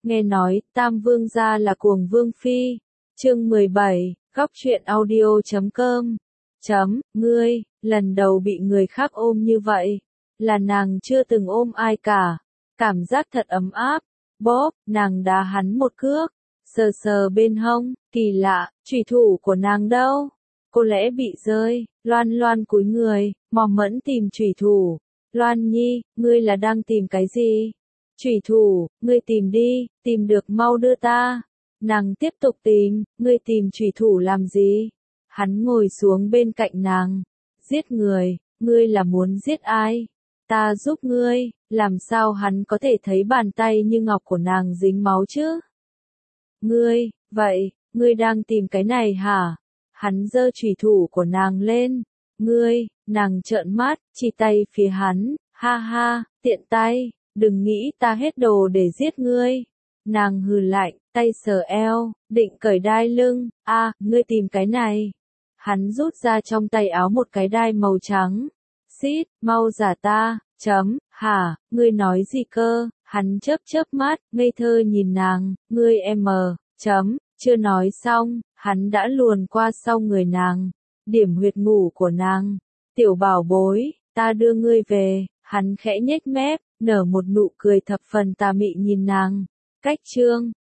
Nghe nói, Tam Vương gia là cuồng vương phi. Chương 17, góc truyện audio.com. Ngươi, lần đầu bị người khác ôm như vậy, là nàng chưa từng ôm ai cả. Cảm giác thật ấm áp. Bóp, nàng đá hắn một cước, sờ sờ bên hông, kỳ lạ, chủy thủ của nàng đâu? Có lẽ bị rơi. Loan Loan cúi người, mò mẫm tìm chủy thủ. Loan Nhi, ngươi là đang tìm cái gì? Chủy thủ, ngươi tìm đi, tìm được mau đưa ta. Nàng tiếp tục tìm, ngươi tìm chủy thủ làm gì? Hắn ngồi xuống bên cạnh nàng. Giết người, ngươi là muốn giết ai? Ta giúp ngươi. Làm sao hắn có thể thấy bàn tay như ngọc của nàng dính máu chứ? Ngươi, vậy, ngươi đang tìm cái này hả? Hắn giơ chủy thủ của nàng lên. Ngươi, nàng trợn mắt, chỉ tay phía hắn, ha ha, tiện tay, đừng nghĩ ta hết đồ để giết ngươi. Nàng hừ lạnh, tay sờ eo, định cởi đai lưng, ngươi tìm cái này. Hắn rút ra trong tay áo một cái đai màu trắng. Xít, mau giả ta, hả, ngươi nói gì cơ? Hắn chớp mắt, ngây thơ nhìn nàng, ngươi chưa nói xong, hắn đã luồn qua sau người nàng, điểm huyệt ngủ của nàng. Tiểu bảo bối, ta đưa ngươi về. Hắn khẽ nhếch mép, nở một nụ cười thập phần tà mị nhìn nàng. Cách chương